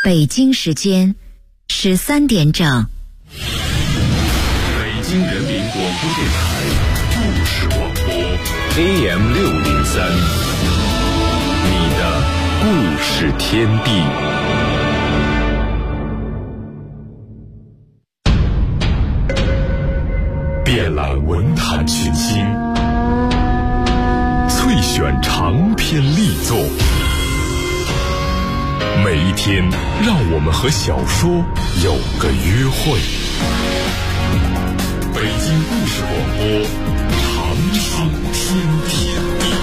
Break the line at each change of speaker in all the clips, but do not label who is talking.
北京时间13点整。
北京人民广播电台故事广播 AM603，你的故事天地。遍览文坛群星，萃选长篇力作。每一天，让我们和小说有个约会。北京故事广播，长寿天地。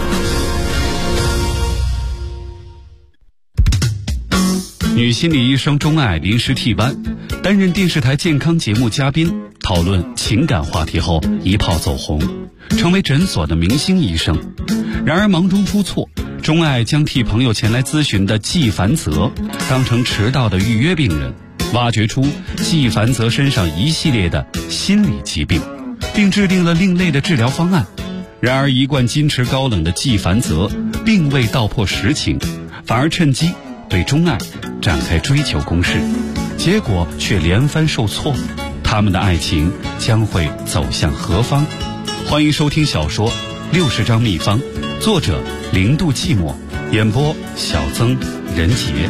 女心理医生钟爱临时替班，担任电视台健康节目嘉宾，讨论情感话题后一炮走红，成为诊所的明星医生。然而忙中出错，钟爱将替朋友前来咨询的季凡泽当成迟到的预约病人，挖掘出季凡泽身上一系列的心理疾病，并制定了另类的治疗方案。然而一贯矜持高冷的季凡泽并未道破实情，反而趁机对钟爱展开追求攻势，结果却连番受挫。他们的爱情将会走向何方？欢迎收听小说《60张秘方》，作者0度寂寞，演播小曾、任杰。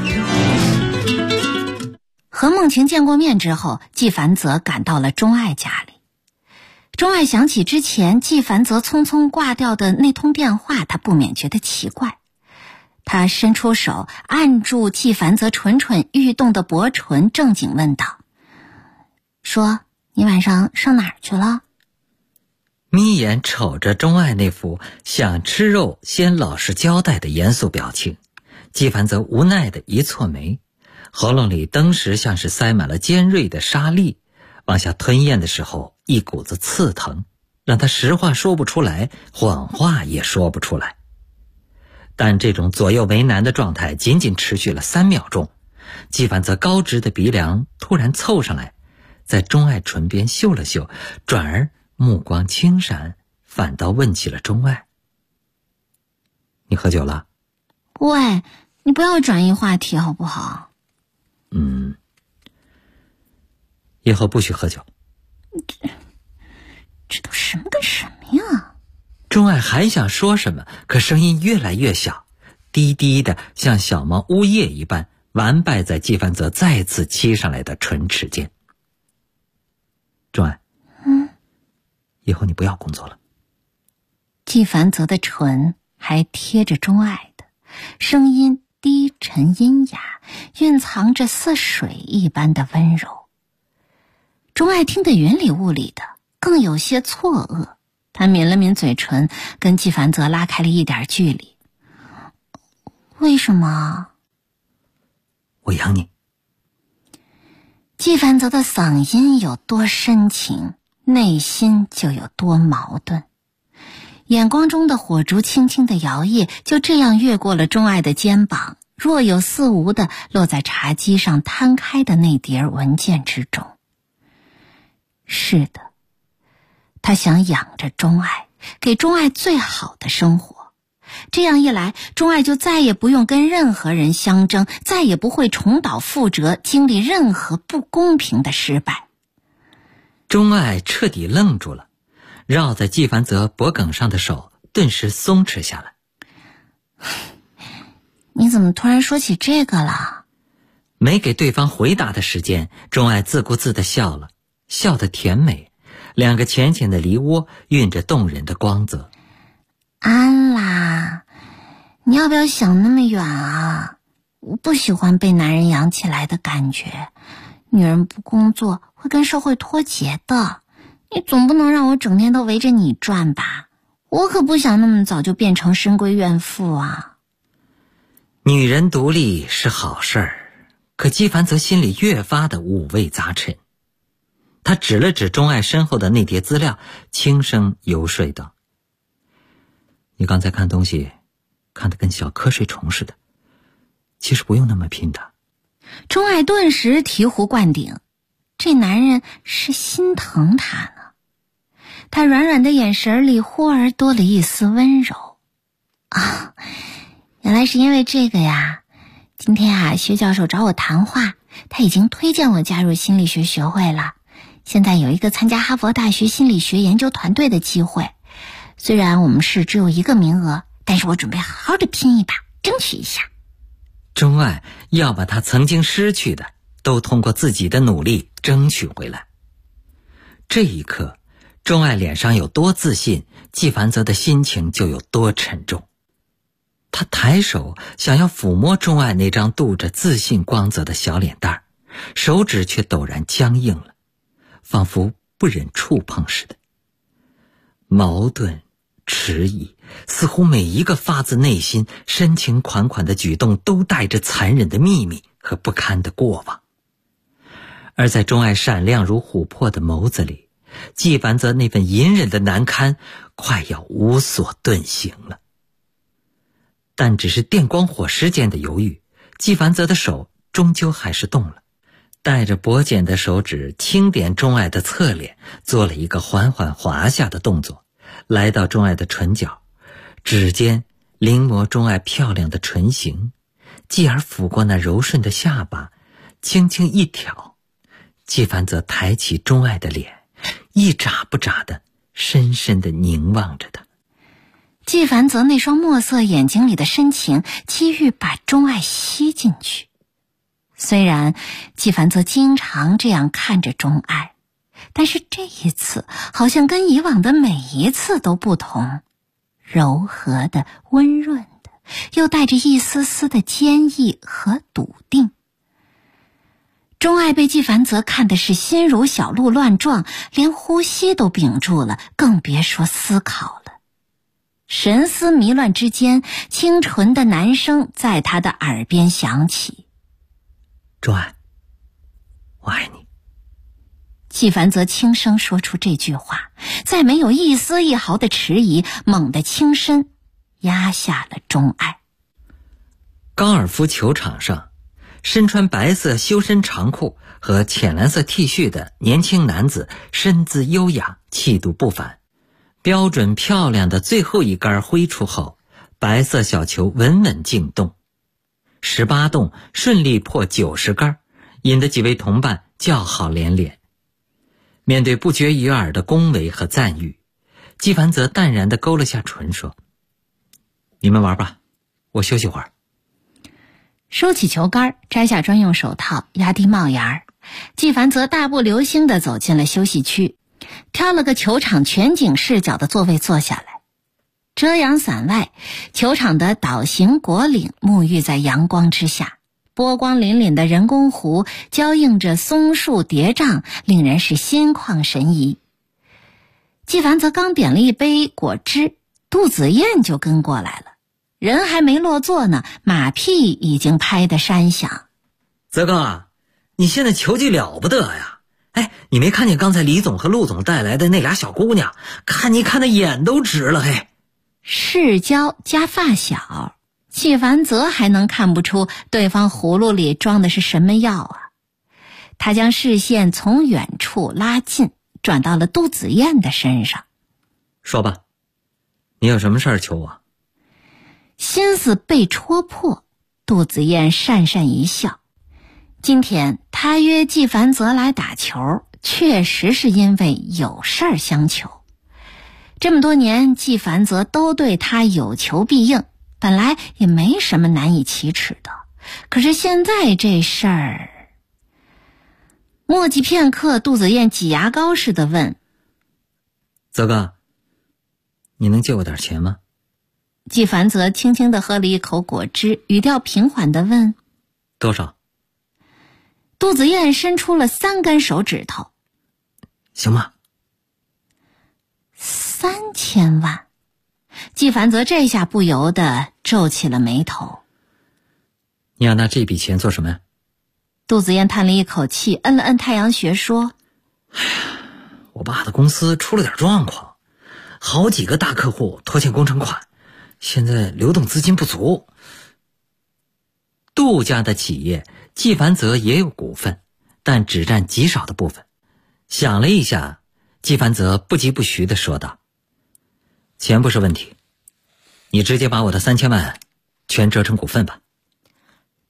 和梦晴见过面之后，季凡泽赶到了钟爱家里。钟爱想起之前季凡泽匆匆挂掉的那通电话，他不免觉得奇怪。他伸出手按住季凡泽蠢蠢欲动的薄唇，正经问道：说你晚上上哪儿去了？
眯眼瞅着钟爱那副想吃肉先老实交代的严肃表情，季凡泽无奈的一蹙眉，喉咙里当时像是塞满了尖锐的沙粒，往下吞咽的时候一股子刺疼，让他实话说不出来，谎话也说不出来。但这种左右为难的状态仅仅持续了3秒钟，季凡泽高直的鼻梁突然凑上来，在钟爱唇边嗅了嗅，转而目光轻闪，反倒问起了钟爱：你喝酒了？
喂，你不要转移话题好不好？
以后不许喝酒。
这都什么跟什么呀？
钟爱还想说什么，可声音越来越小，低低的像小猫呜咽一般，完败在季凡泽再次欺上来的唇齿间。钟爱，以后你不要工作了。
季凡泽的唇还贴着钟爱的，声音低沉阴雅，蕴藏着似水一般的温柔。钟爱听得云里雾里的，更有些错愕。他抿了抿嘴唇，跟季凡泽拉开了一点距离。为什么？
我养你。
季凡泽的嗓音有多深情，内心就有多矛盾。眼光中的火烛轻轻的摇曳，就这样越过了钟爱的肩膀，若有似无的落在茶几上摊开的那叠文件之中。是的，他想养着钟爱，给钟爱最好的生活。这样一来，钟爱就再也不用跟任何人相争，再也不会重蹈覆辙，经历任何不公平的失败。
钟爱彻底愣住了，绕在季凡泽脖颈上的手顿时松弛下来。
你怎么突然说起这个了？
没给对方回答的时间，钟爱自顾自地笑了，笑得甜美，两个浅浅的梨窝蕴着动人的光泽。
安啦，你要不要想那么远啊？我不喜欢被男人养起来的感觉，女人不工作会跟社会脱节的。你总不能让我整天都围着你转吧？我可不想那么早就变成深闺怨妇啊。
女人独立是好事儿，可季凡泽心里越发的五味杂陈。他指了指钟爱身后的那叠资料，轻声游说道：你刚才看东西看得跟小瞌睡虫似的，其实不用那么拼的。
钟爱顿时醍醐灌顶，这男人是心疼他呢。他软软的眼神里忽而多了一丝温柔。啊，原来是因为这个呀。 今天薛教授找我谈话，他已经推荐我加入心理学学会了。现在有一个参加哈佛大学心理学研究团队的机会，虽然我们市只有1个名额，但是我准备好好的拼一把，争取一下。
钟爱要把他曾经失去的都通过自己的努力争取回来。这一刻，钟爱脸上有多自信，纪梵泽的心情就有多沉重。他抬手想要抚摸钟爱那张镀着自信光泽的小脸蛋，手指却陡然僵硬了，仿佛不忍触碰似的。矛盾、迟疑，似乎每一个发自内心、深情款款的举动都带着残忍的秘密和不堪的过往。而在钟爱闪亮如琥珀的眸子里，纪梵泽那份隐忍的难堪快要无所遁形了。但只是电光火石间的犹豫，纪梵泽的手终究还是动了，带着薄茧的手指轻点钟爱的侧脸，做了一个缓缓滑下的动作，来到钟爱的唇角，指尖临摹钟爱漂亮的唇形，继而抚过那柔顺的下巴，轻轻一挑，纪梵泽抬起钟爱的脸，一眨不眨的深深地凝望着他。
纪梵泽那双墨色眼睛里的深情几欲把钟爱吸进去。虽然纪梵泽经常这样看着钟爱，但是这一次好像跟以往的每一次都不同，柔和的、温润的，又带着一丝丝的坚毅和笃定。钟爱被纪梵泽看的是心如小鹿乱撞，连呼吸都屏住了，更别说思考了。神思迷乱之间，清纯的男声在他的耳边响起：
钟爱，我爱你。
纪梵泽轻声说出这句话，再没有一丝一毫的迟疑，猛地轻身压下了钟爱。
高尔夫球场上，身穿白色修身长裤和浅蓝色 T 恤的年轻男子身姿优雅，气度不凡。标准漂亮的最后一杆挥出后，白色小球稳稳进洞，18洞顺利破90杆，引得几位同伴叫好连连。面对不绝于耳的恭维和赞誉，纪梵泽淡然地勾了下唇说：你们玩吧，我休息会儿。
收起球杆，摘下专用手套，压低帽檐儿，纪梵泽大步流星地走进了休息区，挑了个球场全景视角的座位坐下来。遮阳伞外，球场的岛形果岭沐浴在阳光之下，波光粼粼的人工湖交映着松树叠嶂，令人是心旷神怡。纪梵泽刚点了一杯果汁，杜子燕就跟过来了，人还没落座呢，马屁已经拍得山响。
泽哥，你现在球技了不得呀！哎，你没看见刚才李总和陆总带来的那俩小姑娘，看你看的眼都直了嘿。
世交加发小，纪梵泽还能看不出对方葫芦里装的是什么药啊？他将视线从远处拉近，转到了杜子燕的身上。
说吧，你有什么事儿求我？
心思被戳破，杜子燕讪讪一笑。今天他约纪梵泽来打球，确实是因为有事儿相求。这么多年，纪梵泽都对他有求必应，本来也没什么难以启齿的。可是现在这事儿……默迹片刻，杜子燕挤牙膏似的问：
泽哥，你能借我点钱吗？
纪梵泽轻轻地喝了一口果汁，语调平缓地问：
多少？
杜子燕伸出了3根手指头。
行吗
？3000万。纪梵泽这下不由得皱起了眉头。
你要拿这笔钱做什么呀？
杜子燕叹了一口气，摁了摁太阳穴说：
哎呀，我爸的公司出了点状况，好几个大客户拖欠工程款，现在流动资金不足。杜家的企业纪梵泽也有股份，但只占极少的部分。想了一下，纪梵泽不疾不徐地说道：钱不是问题，你直接把我的3000万全折成股份吧。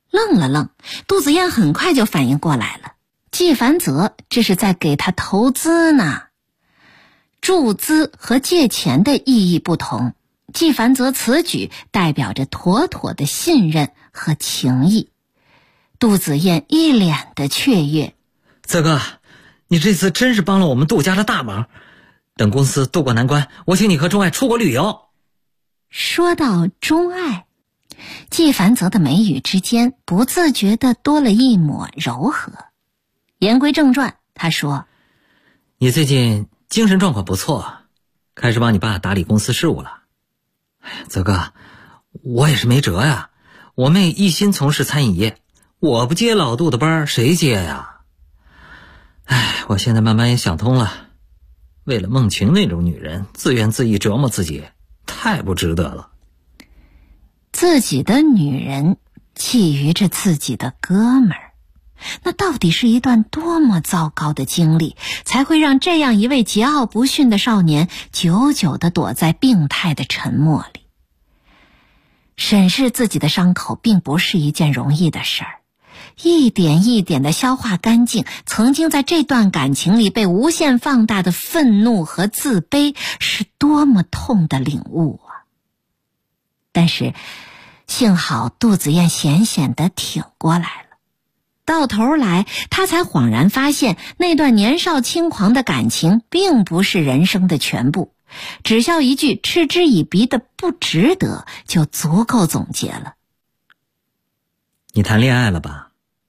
愣了愣，杜子燕很快就反应过来了，季凡泽这是在给他投资呢。注资和借钱的意义不同，季凡泽此举代表着妥妥的信任和情谊。杜子燕一脸的雀跃，
泽哥，你这次真是帮了我们杜家的大忙，等公司渡过难关，我请你和钟爱出国旅游。
说到钟爱，季凡泽的眉宇之间不自觉地多了一抹柔和。言归正传，他说，
你最近精神状况不错，开始帮你爸打理公司事务了。泽哥，我也是没辙呀，我妹一心从事餐饮业，我不接老杜的班谁接呀？我现在慢慢也想通了，为了梦晴那种女人自怨自艾折磨自己，太不值得了。
自己的女人觊觎着自己的哥们儿，那到底是一段多么糟糕的经历，才会让这样一位桀骜不驯的少年久久地躲在病态的沉默里？审视自己的伤口并不是一件容易的事儿，一点一点地消化干净曾经在这段感情里被无限放大的愤怒和自卑，是多么痛的领悟啊！但是幸好杜子燕险险地挺过来了，到头来他才恍然发现，那段年少轻狂的感情并不是人生的全部，只需要一句嗤之以鼻的不值得就足够总结了。
你谈恋爱了吧？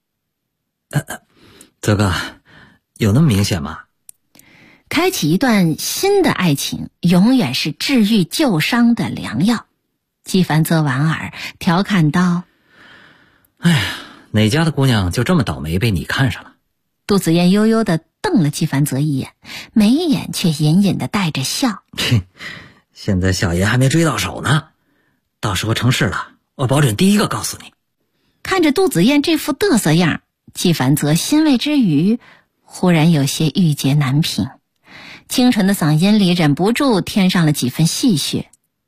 泽哥，有那么明显吗？
开启一段新的爱情永远是治愈旧伤的良药。季凡泽莞尔调侃道，
哪家的姑娘就这么倒霉被你看上了？
杜子燕悠悠地瞪了季凡泽一眼，眉眼却隐隐地带着笑。
现在小爷还没追到手呢，到时候成事了，我保准第一个告诉你。
看着杜子燕这副嘚瑟样，季凡泽欣慰之余忽然有些郁结难平，清纯的嗓音里忍不住添上了几分戏谑。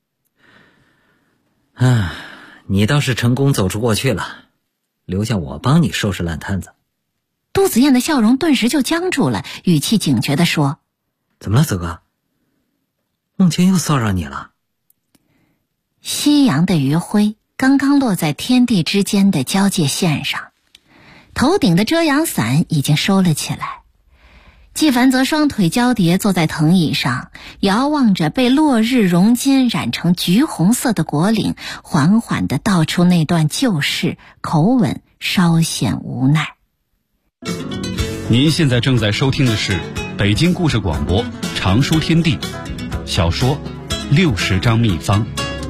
你倒是成功走出过去了，留下我帮你收拾烂摊子。
杜子燕的笑容顿时就僵住了，语气警觉地说，
怎么了泽哥？梦晴又骚扰你了？
夕阳的余晖刚刚落在天地之间的交界线上，头顶的遮阳伞已经收了起来。季凡泽双腿交叠坐在藤椅上，遥望着被落日熔金染成橘红色的果岭，缓缓地道出那段旧事，口吻稍显无奈。
您现在正在收听的是北京故事广播长书天地小说60张秘方。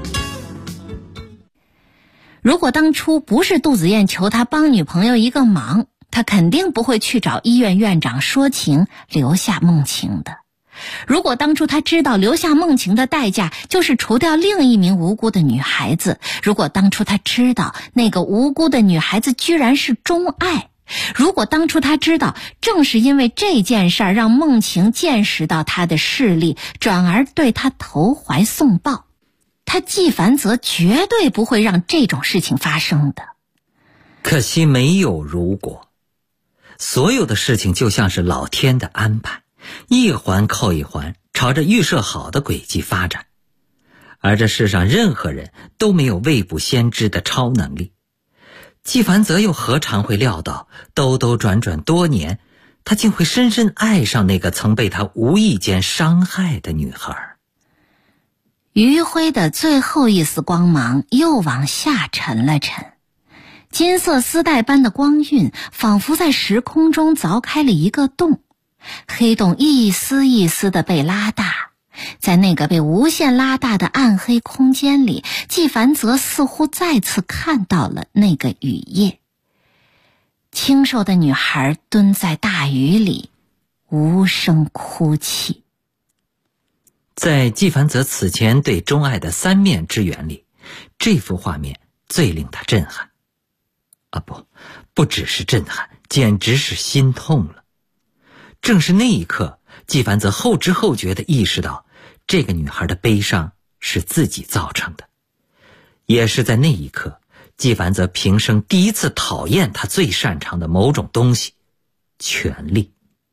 如果当初不是杜子燕求他帮女朋友一个忙，他肯定不会去找医院院长说情留下梦晴的。如果当初他知道留下梦晴的代价就是除掉另一名无辜的女孩子，如果当初他知道那个无辜的女孩子居然是钟爱，如果当初他知道正是因为这件事儿让梦晴见识到他的势力，转而对他投怀送抱，他季凡泽绝对不会让这种事情发生的。
可惜没有如果，所有的事情就像是老天的安排，一环扣一环，朝着预设好的轨迹发展。而这世上任何人都没有未卜先知的超能力，季凡泽又何尝会料到，兜兜转转多年，他竟会深深爱上那个曾被他无意间伤害的女孩。
余晖的最后一丝光芒又往下沉了沉，金色丝带般的光晕仿佛在时空中凿开了一个洞，黑洞一丝一丝地被拉大，在那个被无限拉大的暗黑空间里，季凡泽似乎再次看到了那个雨夜。清瘦的女孩蹲在大雨里，无声哭泣。
在季凡泽此前对钟爱的三面之缘里，这幅画面最令他震撼。不只是震撼，简直是心痛了。正是那一刻，季凡泽后知后觉地意识到，这个女孩的悲伤是自己造成的。也是在那一刻， 纪梵泽平生第一次讨厌他最擅长的某种东西——权力。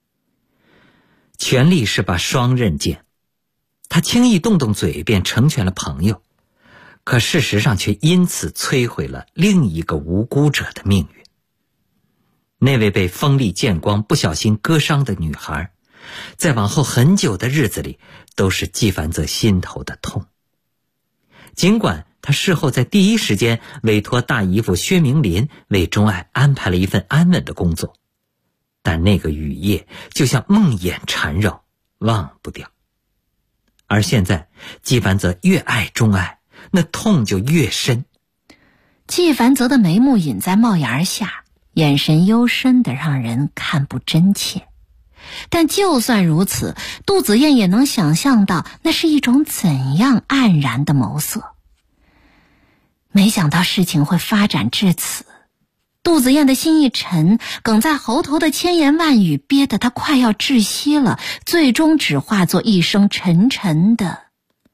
权力是把双刃剑，他轻易动动嘴便成全了朋友，可事实上却因此摧毁了另一个无辜者的命运。那位被锋利剑光不小心割伤的女孩，在往后很久的日子里都是纪梵泽心头的痛。尽管他事后在第一时间委托大姨夫薛明林为钟爱安排了一份安稳的工作，但那个雨夜就像梦魇缠绕，忘不掉。而现在纪梵泽越爱钟爱，那痛就越深。
纪梵泽的眉目隐在帽檐下，眼神幽深的让人看不真切。但就算如此，杜子燕也能想象到那是一种怎样黯然的眸色。没想到事情会发展至此，杜子燕的心一沉，哽在喉头的千言万语憋得她快要窒息了，最终只化作一声沉沉的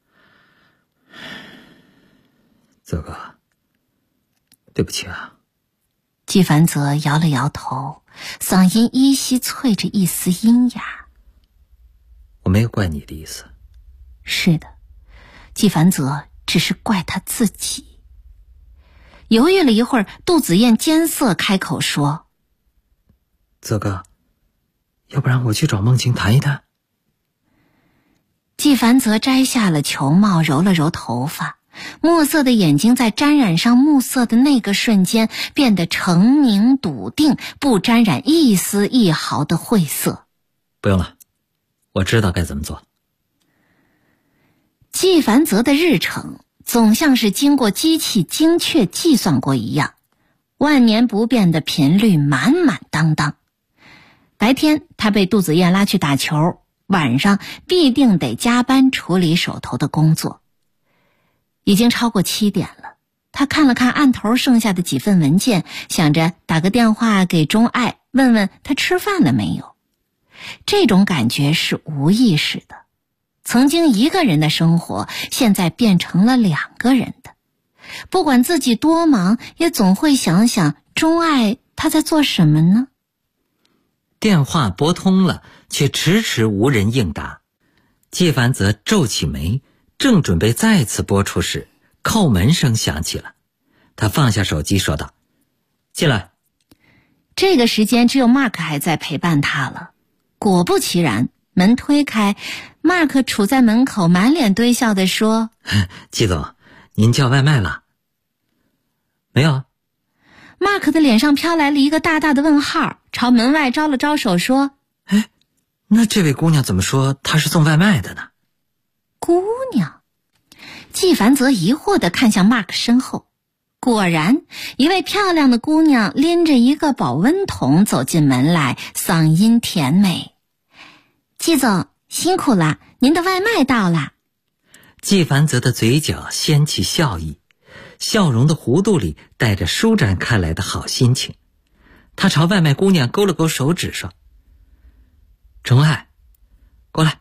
“泽哥，对不起啊。”
纪梵泽摇了摇头，嗓音依稀啐着一丝阴哑。
“我没有怪你的意思。”
是的，纪梵泽只是怪他自己。犹豫了一会儿，杜子燕艰涩开口说：“
泽哥，要不然我去找梦晴谈一谈。”
纪梵泽摘下了球帽，揉了揉头发，墨色的眼睛在沾染上暮色的那个瞬间变得澄明笃定，不沾染一丝一毫的晦涩。
“不用了，我知道该怎么做。”
纪梵泽的日程总像是经过机器精确计算过一样，万年不变的频率满满当当。白天他被杜子燕拉去打球，晚上必定得加班处理手头的工作。已经超过7点了，他看了看案头剩下的几份文件，想着打个电话给钟爱，问问他吃饭了没有。这种感觉是无意识的，曾经一个人的生活，现在变成了2个人的。不管自己多忙，也总会想想钟爱他在做什么呢？
电话拨通了，却迟迟无人应答。纪梵泽皱起眉，正准备再次拨出时，叩门声响起了。他放下手机说道：“进来。”
这个时间只有 Mark 还在陪伴他了。果不其然，门推开， Mark 杵在门口，满脸堆笑地说：“
纪总，您叫外卖了？”“没有。”
Mark 的脸上飘来了一个大大的问号，朝门外招了招手说：“
哎，那这位姑娘怎么说她是送外卖的呢？”
姑娘。纪梵泽疑惑地看向 Mark 身后，果然一位漂亮的姑娘拎着一个保温桶走进门来，嗓音甜美：“纪总，辛苦了，您的外卖到了。”
纪梵泽的嘴角掀起笑意，笑容的弧度里带着舒展开来的好心情。他朝外卖姑娘勾了勾手指说：“钟爱，过来。”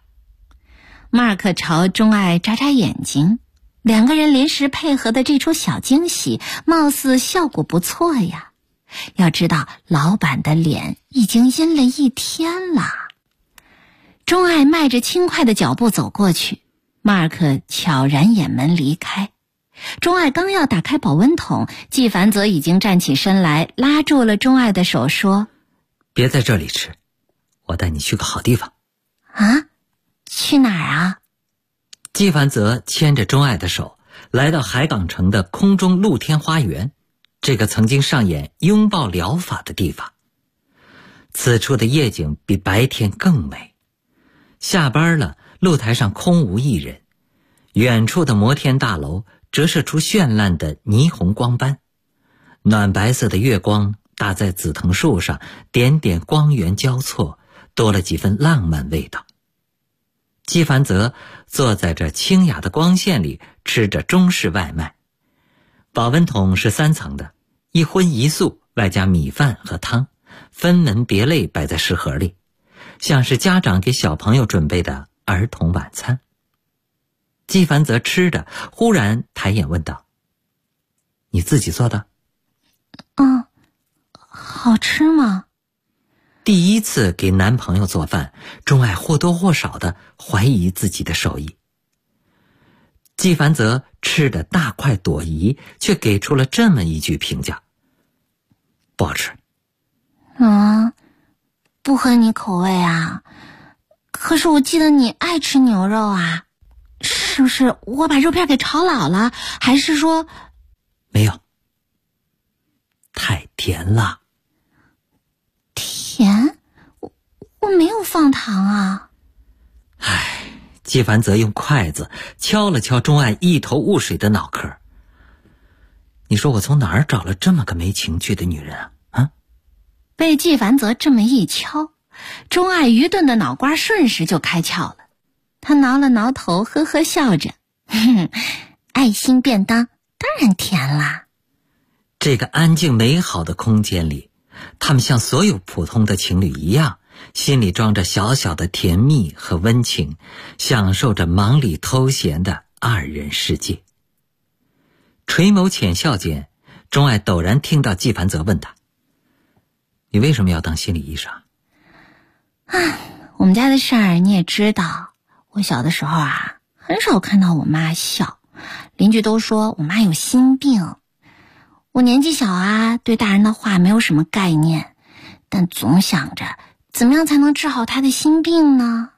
Mark 朝钟爱眨眨眼睛，2个人临时配合的这出小惊喜，貌似效果不错呀。要知道，老板的脸已经阴了1天了。钟爱迈着轻快的脚步走过去， Mark 悄然掩门离开。钟爱刚要打开保温桶，纪梵泽已经站起身来，拉住了钟爱的手说：“
别在这里吃，我带你去个好地方。”“
啊？去哪儿啊？”
纪梵泽牵着钟爱的手，来到海港城的空中露天花园，这个曾经上演拥抱疗法的地方。此处的夜景比白天更美。下班了，露台上空无一人，远处的摩天大楼折射出绚烂的霓虹光斑，暖白色的月光打在紫藤树上，点点光源交错，多了几分浪漫味道。纪梵泽坐在这清雅的光线里，吃着中式外卖。保温桶是3层的，一荤一素，外加米饭和汤，分门别类摆在食盒里，像是家长给小朋友准备的儿童晚餐。纪梵泽吃着，忽然抬眼问道：“你自己做的？”
好吃吗？
第一次给男朋友做饭，钟爱或多或少的怀疑自己的手艺。纪凡泽吃得大快朵颐，却给出了这么一句评价：不好吃。
不合你口味啊？可是我记得你爱吃牛肉啊，是不是我把肉片给炒老了？还是说……
没有，太甜了。
甜？我没有放糖啊。
纪凡泽用筷子敲了敲钟爱一头雾水的脑壳。你说我从哪儿找了这么个没情趣的女人啊？
被纪凡泽这么一敲，钟爱愚钝的脑瓜瞬时就开窍了。他挠了挠头，呵呵笑着，爱心便当当然甜啦。
这个安静美好的空间里，他们像所有普通的情侣一样，心里装着小小的甜蜜和温情，享受着忙里偷闲的二人世界。垂眸浅笑间，钟爱陡然听到纪凡泽问他：你为什么要当心理医生？
我们家的事儿你也知道，我小的时候很少看到我妈笑，邻居都说我妈有心病。我年纪小对大人的话没有什么概念，但总想着怎么样才能治好她的心病呢？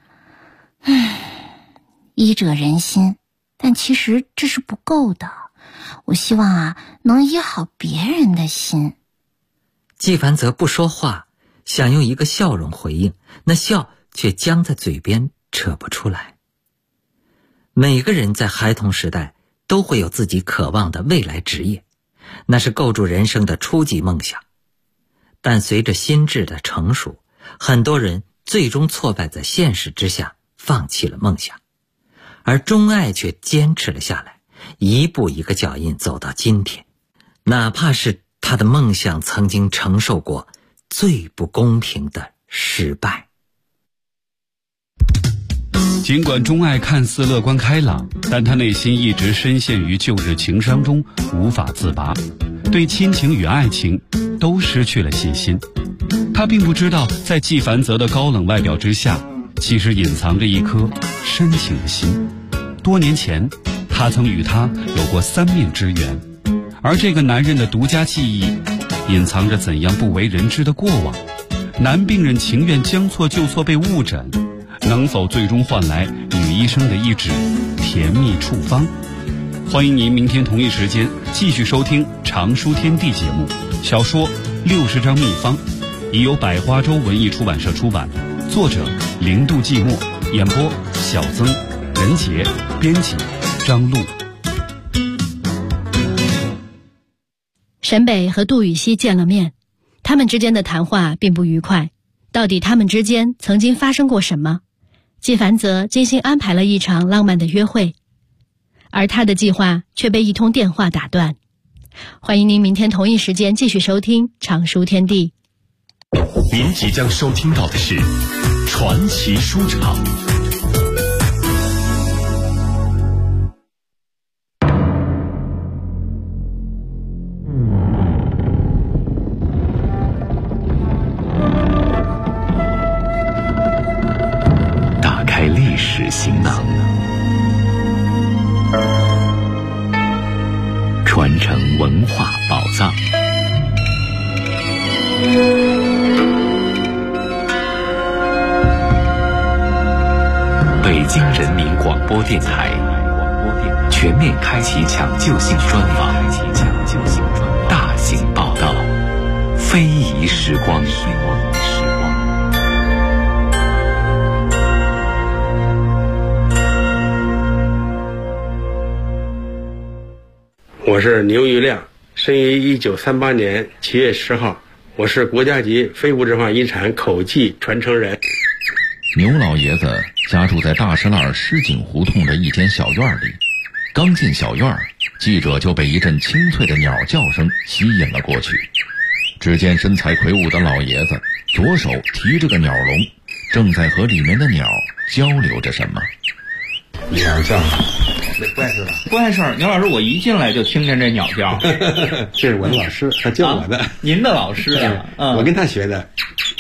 医者仁心，但其实这是不够的。我希望能医好别人的心。
纪凡泽不说话，想用一个笑容回应，那笑却僵在嘴边，扯不出来。每个人在孩童时代都会有自己渴望的未来职业，那是构筑人生的初级梦想。但随着心智的成熟，很多人最终挫败在现实之下，放弃了梦想。而钟爱却坚持了下来，一步一个脚印走到今天。哪怕是他的梦想曾经承受过最不公平的失败。
尽管钟爱看似乐观开朗，但他内心一直深陷于旧日情伤中，无法自拔，对亲情与爱情都失去了信心。他并不知道，在纪凡泽的高冷外表之下，其实隐藏着一颗深情的心。多年前，他曾与他有过3面之缘，而这个男人的独家记忆，隐藏着怎样不为人知的过往。男病人情愿将错就错被误诊，能否最终换来女医生的一纸甜蜜处方？欢迎您明天同一时间继续收听常书天地节目。小说60张秘方已由百花洲文艺出版社出版，作者零度寂寞，演播小曾、任杰，编辑张璐。
沈北和杜雨熙见了面，他们之间的谈话并不愉快。到底他们之间曾经发生过什么？纪凡泽精心安排了一场浪漫的约会，而他的计划却被一通电话打断。欢迎您明天同一时间继续收听常书天地。
您即将收听到的是传奇书场。打开历史行囊，传承文化宝藏。北京人民广播电台全面开启抢救性专访，大型报道，非遗时光。
我是牛玉亮，生于1938年7月10号，我是国家级非物质文化遗产口技传承人。
牛老爷子家住在大石栏狮井胡同的一间小院里，刚进小院，记者就被一阵清脆的鸟叫声吸引了过去。只见身材魁梧的老爷子左手提着个鸟笼，正在和里面的鸟交流着什么。
鸟叫不碍事吧？
不碍事。牛老师，我一进来就听见这鸟叫。
这是我的老师，他教我的。
您的老师啊？
我跟他学的。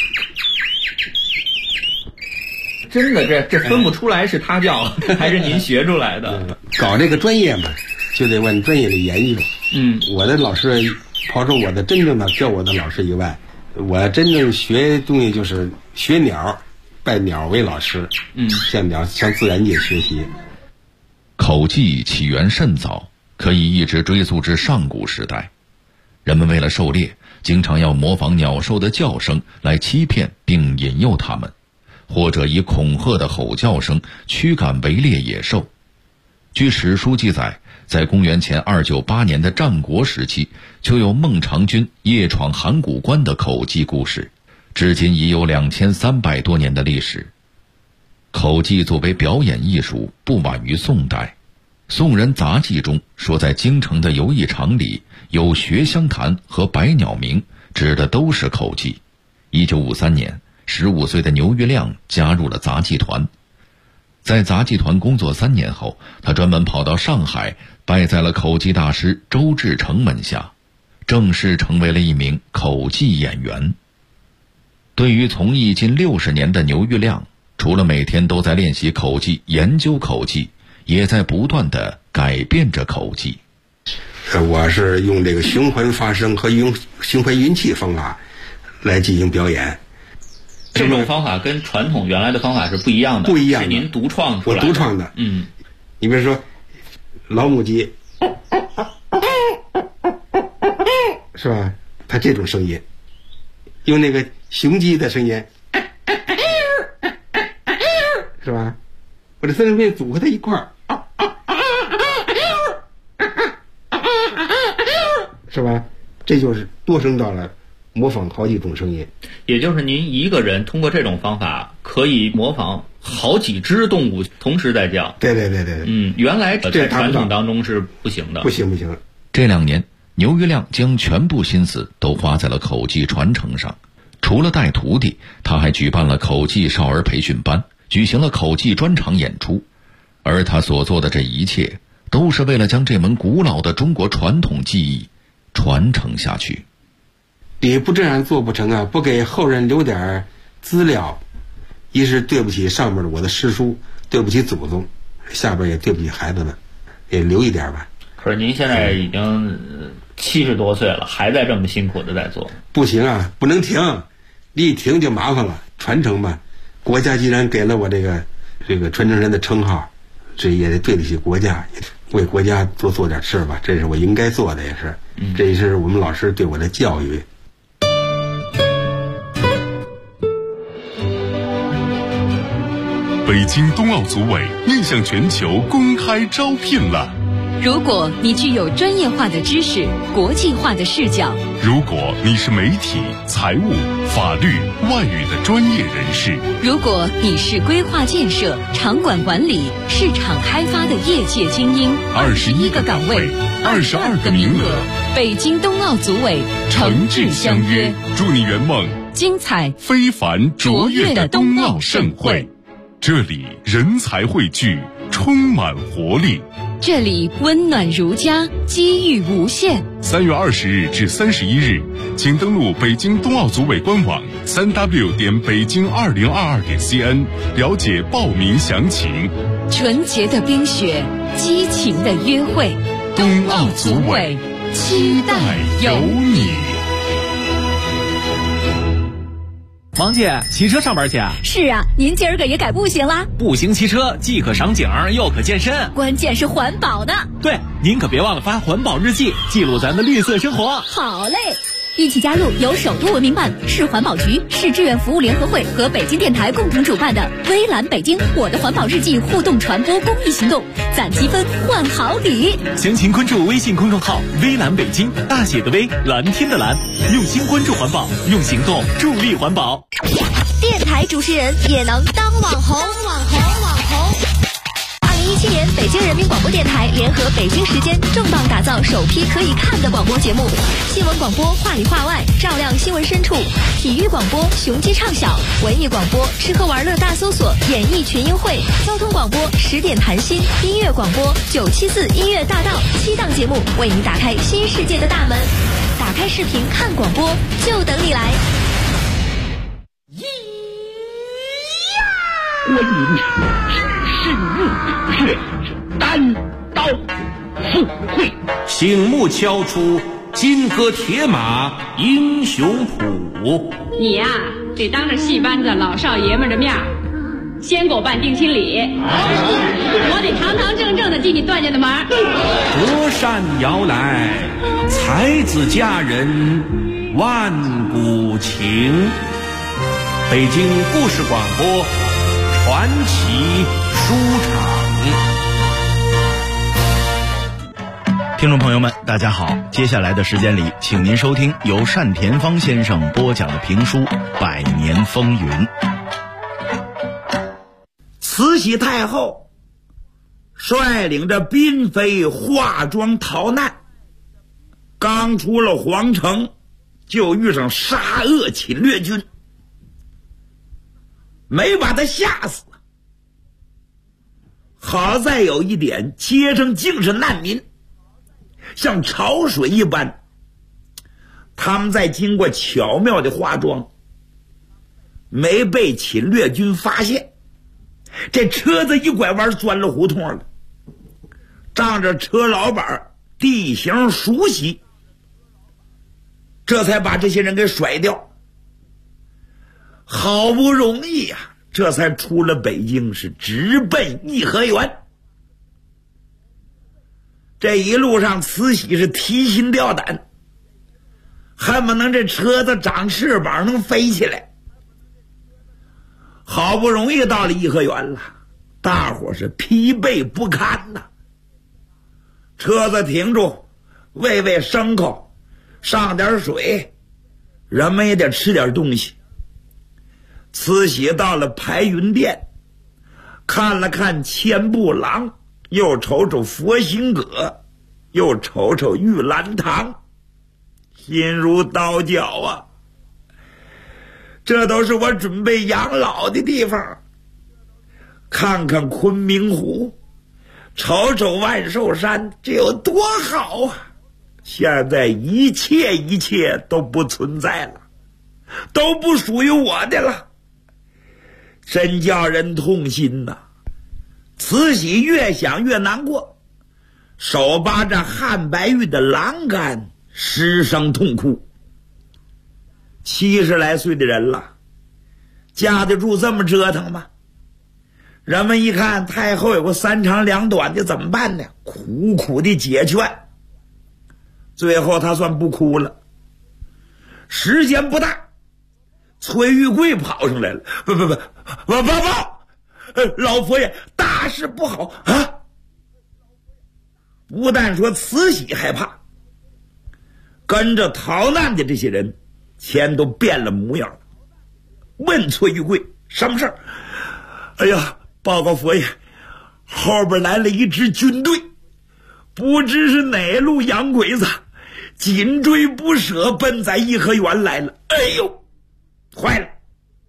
真的，这分不出来是他教还是您学出来的。
搞这个专业嘛，就得往专业里研究。我的老师，抛出我的真正的教我的老师以外，我真正学东西就是学鸟，拜鸟为老师。向自然界学习。
口技起源甚早，可以一直追溯至上古时代。人们为了狩猎，经常要模仿鸟兽的叫声来欺骗并引诱它们，或者以恐吓的吼叫声驱赶围猎野兽。据史书记载，在公元前298年的战国时期，就有孟尝君夜闯函谷关的口技故事，至今已有2300多年的历史。口技作为表演艺术，不晚于宋代。宋人杂记中说，在京城的游艺场里有学香坛和百鸟鸣，指的都是口技。1953年，15岁的牛玉亮加入了杂技团。在杂技团工作3年后，他专门跑到上海，拜在了口技大师周志成门下，正式成为了一名口技演员。对于从艺近60年的牛玉亮，除了每天都在练习口技、研究口技，也在不断地改变着口技。
我是用这个循环发声和用循环运气方法来进行表演。
这种方法跟传统原来的方法是不一样的，
不一样的，
是您独创出来的。
我独创的。你比如说老母鸡，是吧？它这种声音，用那个雄鸡的声音，是吧？我这三声变组合在一块儿，是吧？这就是多声道了，模仿好几种声音。
也就是您一个人通过这种方法可以模仿好几只动物同时在叫。
对。
原来在传统当中是不行的。
不行。
这2年，牛玉亮将全部心思都花在了口技传承上。除了带徒弟，他还举办了口技少儿培训班，举行了口技专场演出。而他所做的这一切，都是为了将这门古老的中国传统技艺传承下去。
你不这样做不成啊！不给后人留点资料，一是对不起上面的我的师叔，对不起祖宗，下边也对不起孩子们，也留一点吧。
可是您现在已经70多岁了，还在这么辛苦的在做。
不行啊，不能停，一停就麻烦了。传承吧，国家既然给了我这个传承人的称号，这也得对得起国家，也为国家多做点事吧，这是我应该做的，也是。这也是我们老师对我的教育。
北京冬奥组委面向全球公开招聘了。
如果你具有专业化的知识、国际化的视角，
如果你是媒体、财务、法律、外语的专业人士，
如果你是规划建设、场馆管理、市场开发的业界精英，21个岗位，22个名额，北京冬奥组委诚挚相约，
祝你圆梦
精彩、
非凡、卓越的冬奥盛会。这里人才汇聚，充满活力。
这里温暖如家，机遇无限。
3月20日至31日，请登录北京冬奥组委官网3w.北京2022.cn 了解报名详情。
纯洁的冰雪，激情的约会，
冬奥组委期待有你。
王姐，骑车上班去啊？
是啊，您今儿个也改步行啦？
步行骑车既可赏景又可健身，
关键是环保呢。
对，您可别忘了发环保日记，记录咱的绿色生活。
好嘞，一起加入由首都文明办、市环保局、市志愿服务联合会和北京电台共同主办的微蓝北京我的环保日记互动传播公益行动，攒积分换好礼。
详情关注微信公众号微蓝北京，大写的微，蓝天的蓝，用心关注环保，用行动助力环保。
电台主持人也能当网红。2018
2017年，北京人民广播电台联合北京时间重磅打造首批可以看的广播节目。新闻广播话里话外，照亮新闻深处；体育广播雄鸡唱晓；文艺广播吃喝玩乐大搜索，演艺群英会；交通广播10点谈心；音乐广播974音乐大道，7档节目为你打开新世界的大门。打开视频看广播，就等你来。
观音身入血单刀赴会，
醒目敲出金戈铁马英雄谱。
你呀，得当着戏班子老少爷们的面先给我办定亲礼，我得堂堂正正的进你段家的门。
隔山遥来，才子佳人万古情。北京故事广播传奇书场。
听众朋友们，大家好，接下来的时间里，请您收听由单田芳先生播讲的评书《百年风云》。
慈禧太后率领着嫔妃化妆逃难，刚出了皇城，就遇上杀恶侵略军，没把他吓死。好在有一点，街上竟是难民，像潮水一般。他们在经过巧妙的化妆，没被侵略军发现。这车子一拐弯钻了胡同了，仗着车老板地形熟悉，这才把这些人给甩掉。好不容易呀，这才出了北京，是直奔颐和园。这一路上慈禧是提心吊胆，恨不能这车子长翅膀能飞起来。好不容易到了颐和园了，大伙是疲惫不堪呐。车子停住，喂喂牲口，上点水，人们也得吃点东西。慈禧到了排云殿，看了看千步廊，又瞅瞅佛心阁，又瞅瞅玉兰堂，心如刀绞啊！这都是我准备养老的地方。看看昆明湖，瞅瞅万寿山，这有多好啊！现在一切都不存在了，都不属于我的了，真叫人痛心呐！慈禧越想越难过，手扒着汉白玉的栏杆，失声痛哭。70来岁的人了，架得住这么折腾吗？人们一看太后有个3长2短的，怎么办呢？苦苦的解劝，最后他算不哭了。时间不大，崔玉贵跑上来了，报，老佛爷，大事不好啊！不但说慈禧害怕，跟着逃难的这些人全都变了模样了。问崔玉贵什么事儿？哎呀，报告佛爷，后边来了一支军队，不知是哪路洋鬼子，紧追不舍，奔在颐和园来了。哎呦，坏了！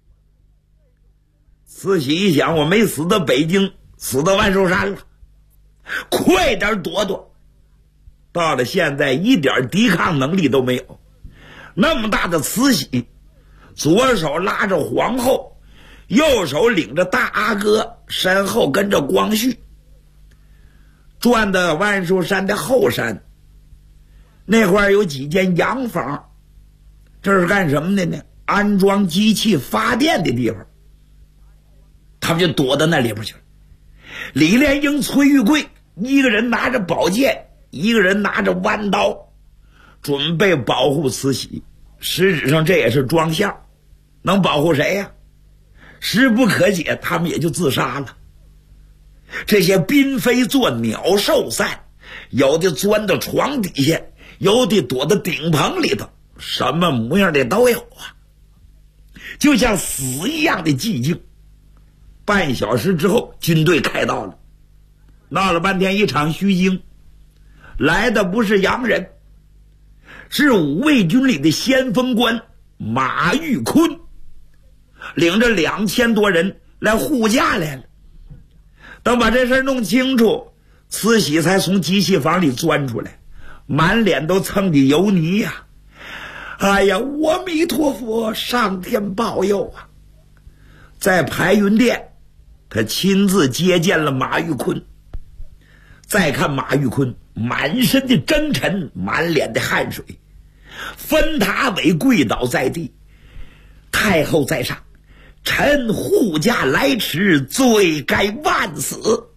慈禧一想，我没死到北京，死到万寿山了，快点躲躲。到了现在一点抵抗能力都没有。那么大的慈禧，左手拉着皇后，右手领着大阿哥，身后跟着光绪，转到万寿山的后山。那块儿有几间洋房，这是干什么的呢？安装机器发电的地方。他们就躲到那里边去了。李莲英、崔玉贵一个人拿着宝剑，一个人拿着弯刀，准备保护慈禧。实质上这也是装相，能保护谁呀？时不可解，他们也就自杀了。这些嫔妃做鸟兽散，有的钻到床底下，有的躲到顶棚里头，什么模样的都有啊，就像死一样的寂静。半小时之后，军队开到了。 闹了半天一场虚惊，来的不是洋人，是五味军里的先锋官马玉坤，领着2000多人来护驾来了。等把这事弄清楚，慈禧才从机器房里钻出来，满脸都蹭的油泥呀！哎呀，阿弥陀佛，上天保佑啊！在排云殿，他亲自接见了马玉坤。再看马玉坤满身的征尘，满脸的汗水，分塔尾跪倒在地。太后在上，臣护驾来迟，罪该万死。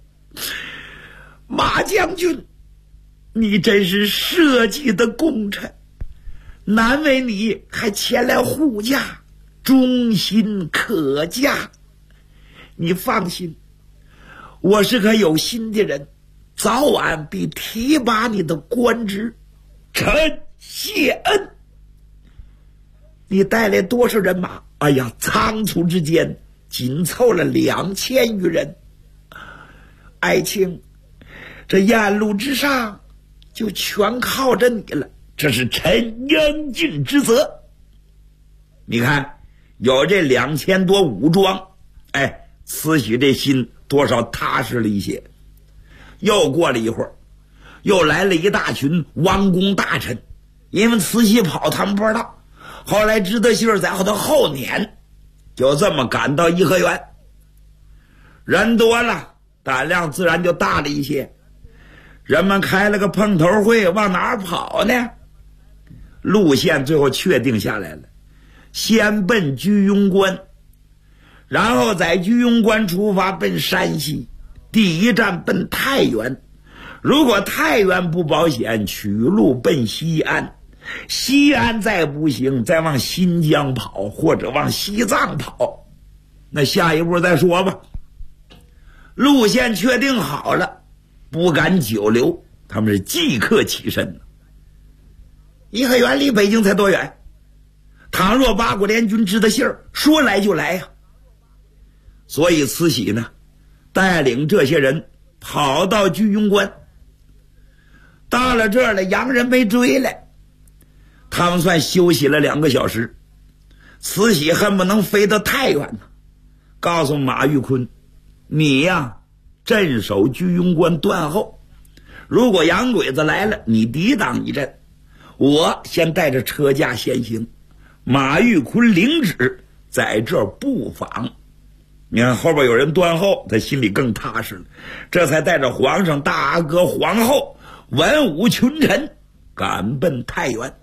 马将军，你真是社稷的功臣，难为你还前来护驾，忠心可嘉。你放心，我是个有心的人，早晚必提拔你的官职。臣谢恩。你带来多少人马？哎呀，仓促之间仅凑了2000余人。爱卿，这沿路之上就全靠着你了，这是臣应尽之责。你看，有这2000多武装，哎，慈禧这心多少踏实了一些。又过了一会儿，又来了一大群王公大臣，因为慈禧跑他们不知道，后来知道信儿在后头后撵，就这么赶到颐和园。人多了，胆量自然就大了一些。人们开了个碰头会，往哪儿跑呢？路线最后确定下来了，先奔居庸关，然后在居庸关出发奔山西，第一站奔太原。如果太原不保险，取路奔西安，西安再不行，再往新疆跑，或者往西藏跑。那下一步再说吧。路线确定好了，不敢久留，他们是即刻起身。颐和园离北京才多远？倘若八国联军知道信儿，说来就来呀。所以慈禧呢，带领这些人跑到居庸关。到了这儿了，洋人没追来，他们算休息了2个小时。慈禧恨不能飞到太原呢，告诉马玉坤，你呀，镇守居庸关断后，如果洋鬼子来了，你抵挡一阵，我先带着车驾先行。马玉坤领旨，在这儿布防。你看后边有人断后，他心里更踏实了，这才带着皇上、大阿哥、皇后、文武群臣赶奔太原。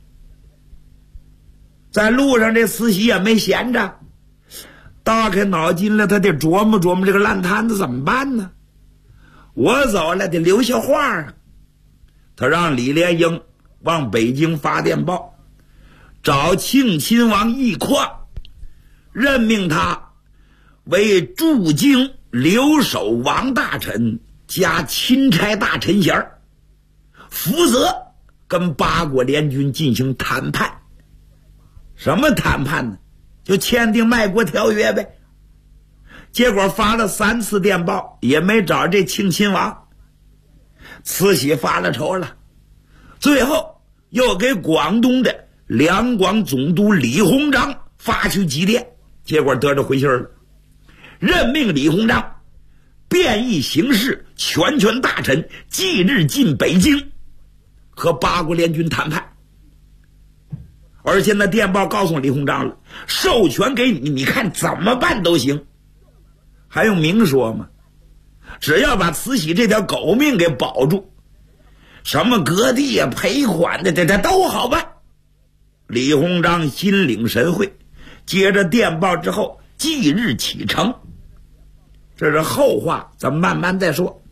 在路上，这慈禧也没闲着，大开脑筋了，他得琢磨琢磨这个烂摊子怎么办呢？我走了得留下话啊！他让李莲英往北京发电报，找庆亲王奕匡，任命他为驻京留守王大臣加钦差大臣衔，负责跟八国联军进行谈判。什么谈判呢？就签订卖国条约呗。结果发了3次电报，也没找这庆亲王。慈禧发了愁了，最后又给广东的两广总督李鸿章发去急电，结果得着回信了，任命李鸿章便议形势，全权大臣即日进北京和八国联军谈判。而且那电报告诉李鸿章了，授权给你，你看怎么办都行。还用明说吗？只要把慈禧这条狗命给保住，什么割地啊、赔款的，这都好办。李鸿章心领神会，接着电报之后即日启程。这是后话，咱们慢慢再说。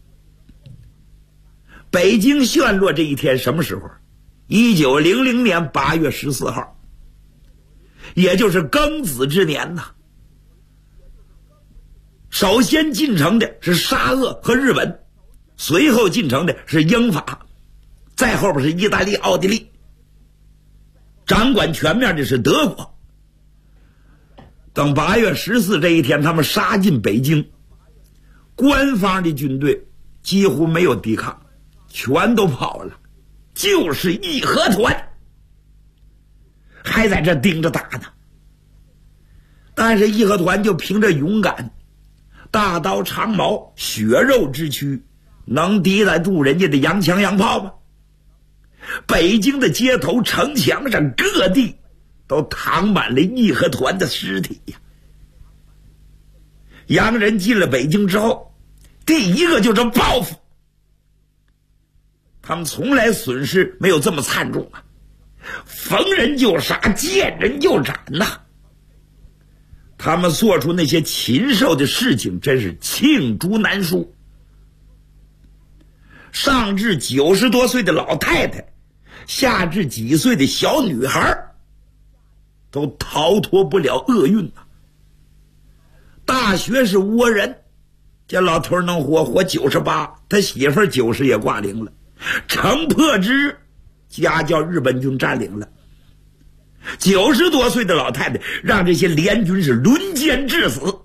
北京陷落这一天什么时候？1900年8月14号，也就是庚子之年呐。首先进城的是沙俄和日本，随后进城的是英法，再后边是意大利、奥地利，掌管全面的是德国。等8月14这一天，他们杀进北京， 官方的军队几乎没有抵抗，全都跑了，就是义和团还在这盯着打呢。但是义和团就凭着勇敢，大刀长矛，血肉之躯，能抵得住人家的洋枪洋炮吗？北京的街头城墙上各地都躺满了义和团的尸体呀。洋人进了北京之后，第一个就是报复，他们从来损失没有这么惨重啊，逢人就杀，见人就斩呐。他们做出那些禽兽的事情真是罄竹难书，上至90多岁的老太太，下至几岁的小女孩，都逃脱不了厄运啊。大学是倭人，这老头能活98，他媳妇儿90也挂零了。城破之日，家叫日本军占领了。90多岁的老太太让这些联军是轮奸致死，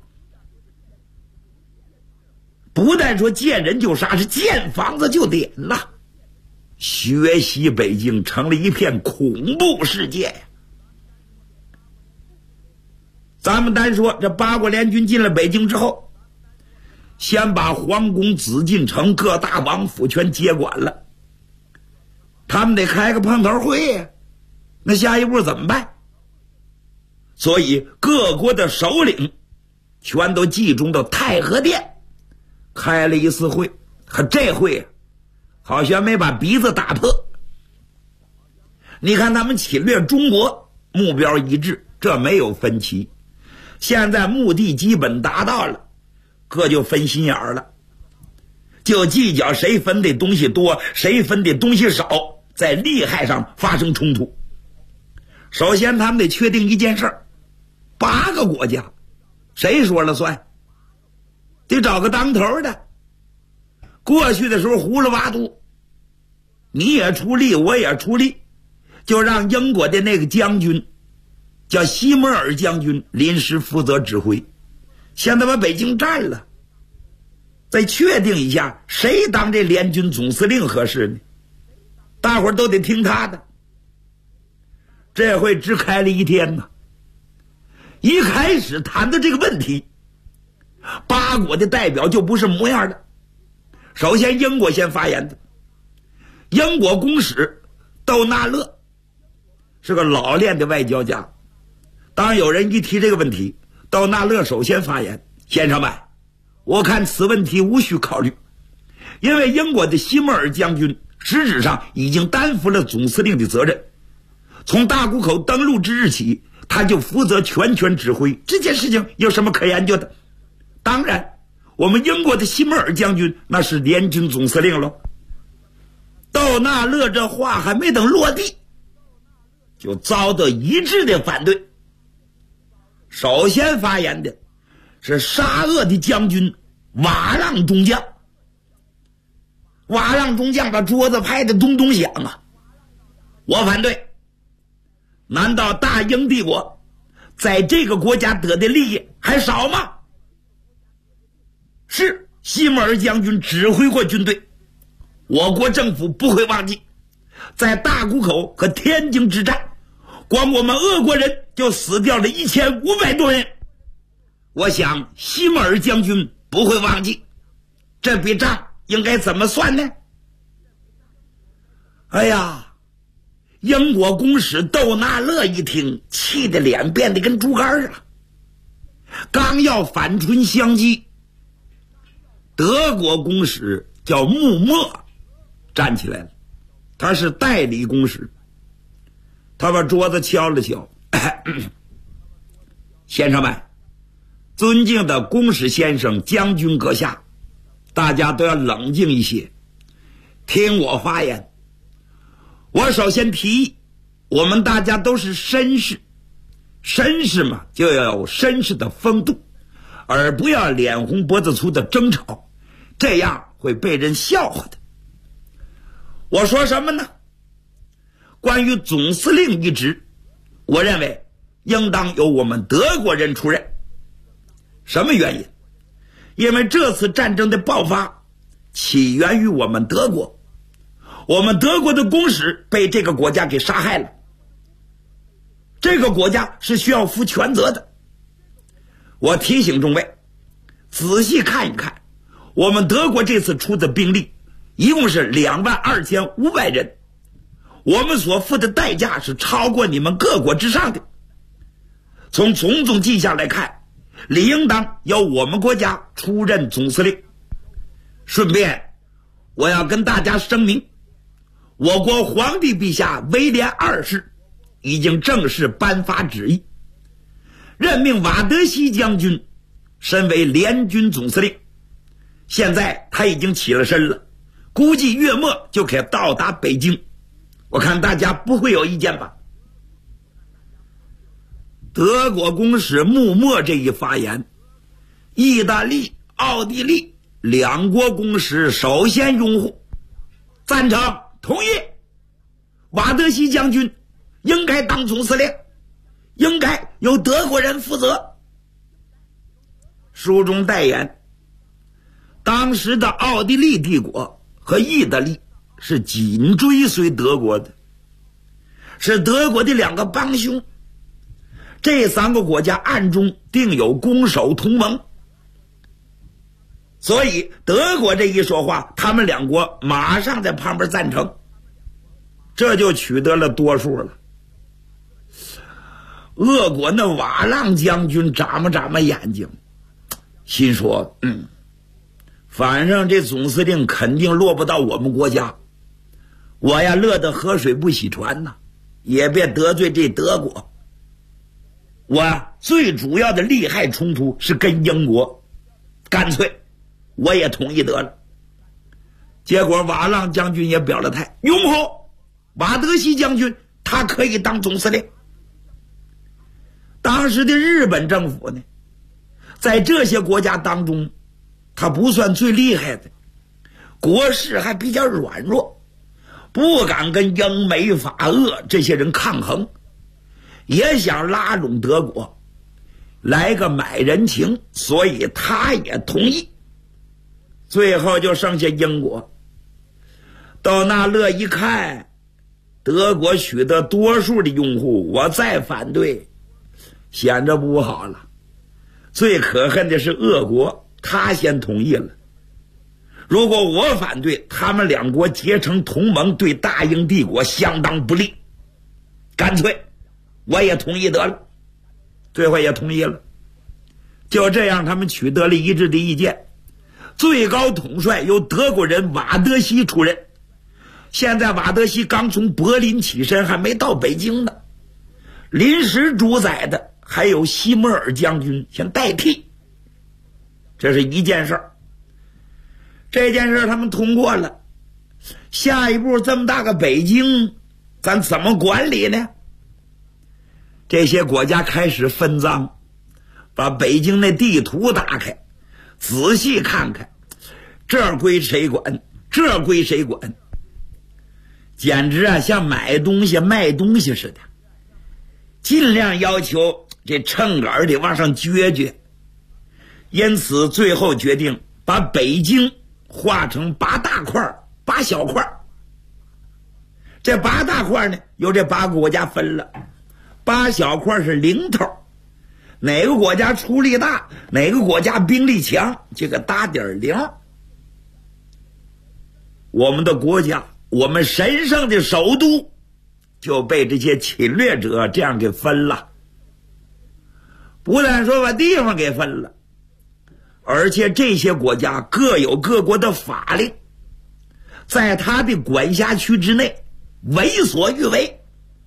不但说见人就杀，是见房子就点了。血洗北京成了一片恐怖世界呀。咱们单说这八国联军进了北京之后，先把皇宫、紫禁城各大王府全接管了，他们得开个碰头会呀。那下一步怎么办？所以各国的首领全都集中到太和殿开了一次会，可这会好像没把鼻子打破。你看他们侵略中国目标一致，这没有分歧，现在目的基本达到了，各就分心眼了，就计较谁分的东西多，谁分的东西少，在利害上发生冲突。首先他们得确定一件事儿，8个国家谁说了算，得找个当头的。过去的时候胡了八度，你也出力我也出力，就让英国的那个将军叫西摩尔将军临时负责指挥，现在把北京占了，再确定一下谁当这联军总司令合适呢？大伙儿都得听他的。这会只开了1天呢。一开始谈的这个问题，8国的代表就不是模样的。首先英国先发言的，英国公使窦纳勒是个老练的外交家。当有人一提这个问题，窦纳勒首先发言：先生们，我看此问题无需考虑，因为英国的西摩尔将军实质上已经担负了总司令的责任，从大沽口登陆之日起，他就负责全权指挥，这件事情有什么可研究的？当然我们英国的西摩尔将军那是联军总司令了。窦纳勒这话还没等落地，就遭到一致的反对。首先发言的是沙俄的将军瓦剌中将。瓦剌中将把桌子拍得咚咚响啊！我反对。难道大英帝国在这个国家得的利益还少吗？是西摩尔将军指挥过军队，我国政府不会忘记，在大沽口和天津之战，光我们俄国人就死掉了1500多人，我想西摩尔将军不会忘记，这笔账应该怎么算呢？哎呀，英国公使窦纳勒一听，气得脸变得跟猪肝似的，刚要反唇相讥，德国公使叫穆默站起来了，他是代理公使，他把桌子敲了敲先生们，尊敬的公使先生、将军阁下，大家都要冷静一些，听我发言。我首先提议，我们大家都是绅士，绅士嘛就要有绅士的风度，而不要脸红脖子粗的争吵，这样会被人笑话的。我说什么呢？关于总司令一职，我认为应当由我们德国人出任。什么原因？ 因为这次战争的爆发起源于我们德国，我们德国的公使被这个国家给杀害了，这个国家是需要负全责的。我提醒众位仔细看一看，我们德国这次出的兵力一共是22500人，我们所付的代价是超过你们各国之上的。从种种迹象来看，理应当由我们国家出任总司令。顺便我要跟大家声明，我国皇帝陛下威廉2世已经正式颁发旨意，任命瓦德西将军身为联军总司令。现在他已经起了身了，估计月末就可以到达北京，我看大家不会有意见吧。德国公使穆默这一发言，意大利、奥地利两国公使首先拥护，赞成同意，瓦德西将军应该当总司令，应该由德国人负责。书中代言，当时的奥地利帝国和意大利是紧追随德国的，是德国的两个帮凶。这3个国家暗中定有攻守同盟，所以德国这一说话，他们两国马上在旁边赞成，这就取得了多数了。俄国那瓦剌将军眨巴眼睛，心说反正这总司令肯定落不到我们国家，我呀乐得河水不洗船呐，也别得罪这德国。我最主要的利害冲突是跟英国，干脆我也同意得了。结果瓦剌将军也表了态，拥护瓦德西将军，他可以当总司令。当时的日本政府呢，在这些国家当中他不算最厉害的，国势还比较软弱，不敢跟英美法俄这些人抗衡，也想拉拢德国来个买人情，所以他也同意。最后就剩下英国。到那乐一看德国取得多数的拥护，我再反对显着不好了。最可恨的是俄国，他先同意了，如果我反对，他们两国结成同盟对大英帝国相当不利，干脆我也同意得了。最后也同意了，就这样他们取得了一致的意见，最高统帅由德国人瓦德西出任。现在瓦德西刚从柏林起身，还没到北京呢，临时主宰的还有希莫尔将军先代替，这是一件事儿。这件事他们通过了，下一步这么大个北京咱怎么管理呢？这些国家开始分赃，把北京的地图打开，仔细看看，这归谁管，这归谁管，简直啊像买东西卖东西似的，尽量要求这秤杆得往上撅。因此最后决定把北京划成8大块8小块，这8大块呢由这8个国家分了，8小块是零头，哪个国家出力大，哪个国家兵力强，这个打点0。我们的国家，我们神圣的首都就被这些侵略者这样给分了。不但说把地方给分了，而且这些国家各有各国的法令，在他的管辖区之内为所欲为。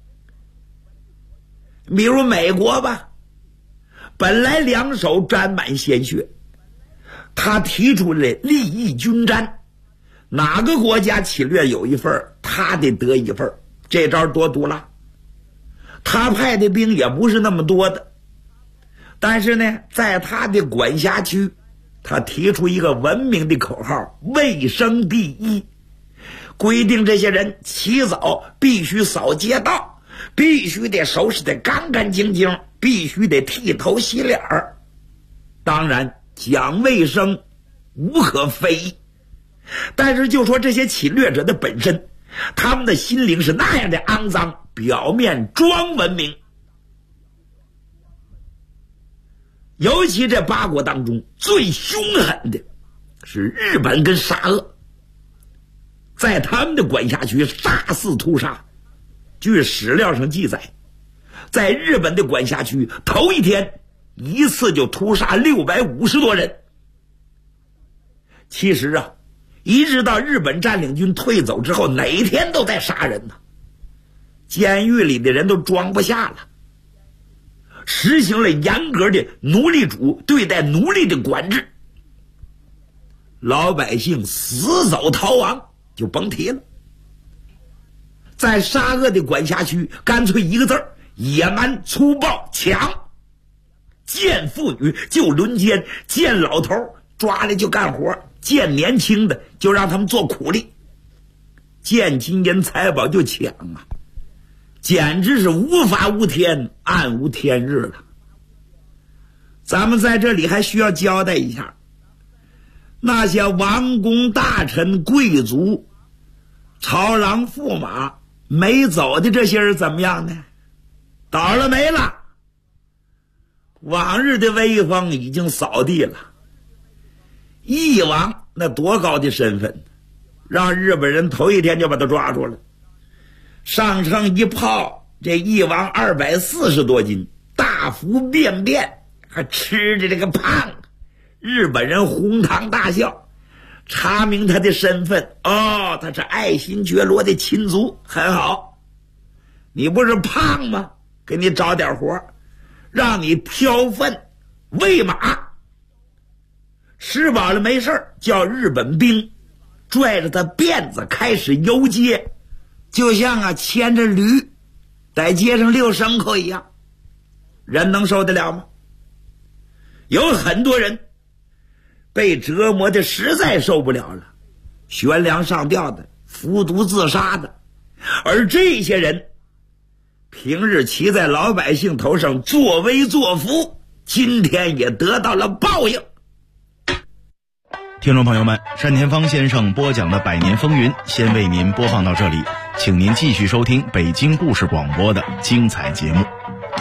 比如美国吧，本来两手沾满鲜血，他提出了利益均沾，哪个国家侵略有一份，他得得一份，这招多毒辣。他派的兵也不是那么多的，但是呢，在他的管辖区，他提出一个文明的口号：卫生第一，规定这些人起早必须扫街道，必须得收拾得干干净净，必须得剃头洗脸儿。当然讲卫生无可非议。但是就说这些侵略者的本身，他们的心灵是那样的肮脏，表面装文明。尤其这8国当中最凶狠的是日本跟沙俄，在他们的管辖区杀肆屠杀。据史料上记载，在日本的管辖区头一天一次就屠杀650多人。其实啊，一直到日本占领军退走之后，哪天都在杀人呢。监狱里的人都装不下了，实行了严格的奴隶主对待奴隶的管制。老百姓死走逃亡就甭提了。在沙俄的管辖区，干脆一个字儿：野蛮粗暴强。见妇女就轮奸，见老头抓来就干活，见年轻的就让他们做苦力，见金银财宝就抢啊，简直是无法无天，暗无天日了。咱们在这里还需要交代一下，那些王公大臣贵族、朝郎驸马没走的这些人怎么样呢？倒了霉了。往日的威风已经扫地了。义王那多高的身份，让日本人头一天就把他抓住了。上秤一泡，这义王240多斤，大腹便便，还吃着这个胖。日本人哄堂大笑，查明他的身份。哦，他是爱新觉罗的亲族，很好。你不是胖吗？给你找点活，让你挑粪喂马，吃饱了没事叫日本兵拽着他辫子开始游街，就像牵着驴在街上遛牲口一样。人能受得了吗？有很多人被折磨的实在受不了了，悬梁上吊的，服毒自杀的。而这些人平日骑在老百姓头上作威作福，今天也得到了报应。
听众朋友们，单田芳先生播讲的百年风云先为您播放到这里，请您继续收听北京故事广播的精彩节目。